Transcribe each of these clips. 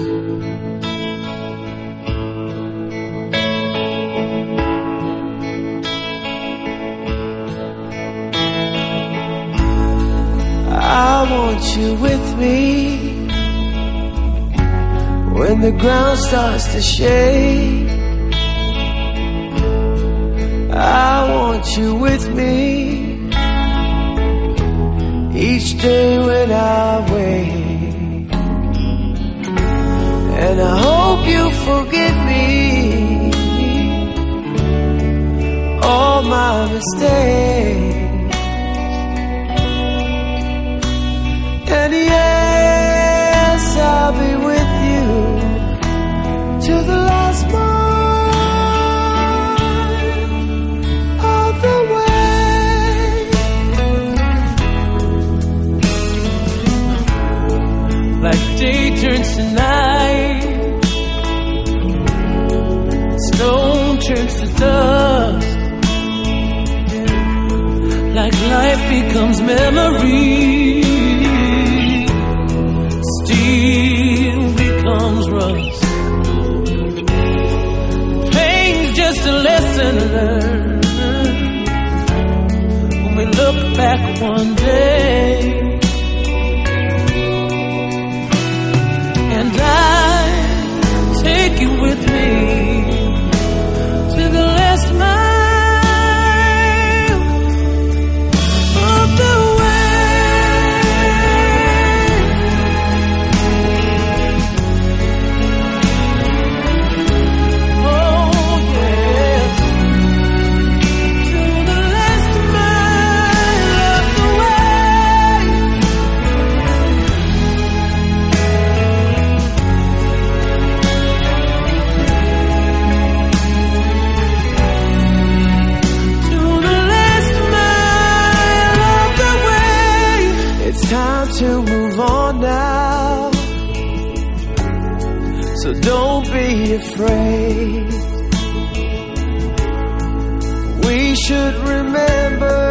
I want you with me when the ground starts to shake. I want you with me each day when I wake. And I hope you forgive me all my mistakes. And yes, I'll be with you to the last mile of the way. Like day turns to night, stone turns to dust, like life becomes memory, steel becomes rust. Pain's just a lesson learned when we look back one day. And I take you with me to the last mile of the to move on now, so don't be afraid. We should remember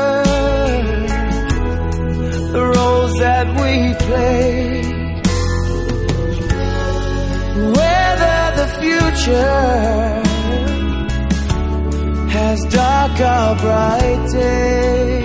the roles that we played, whether the future has dark or bright days.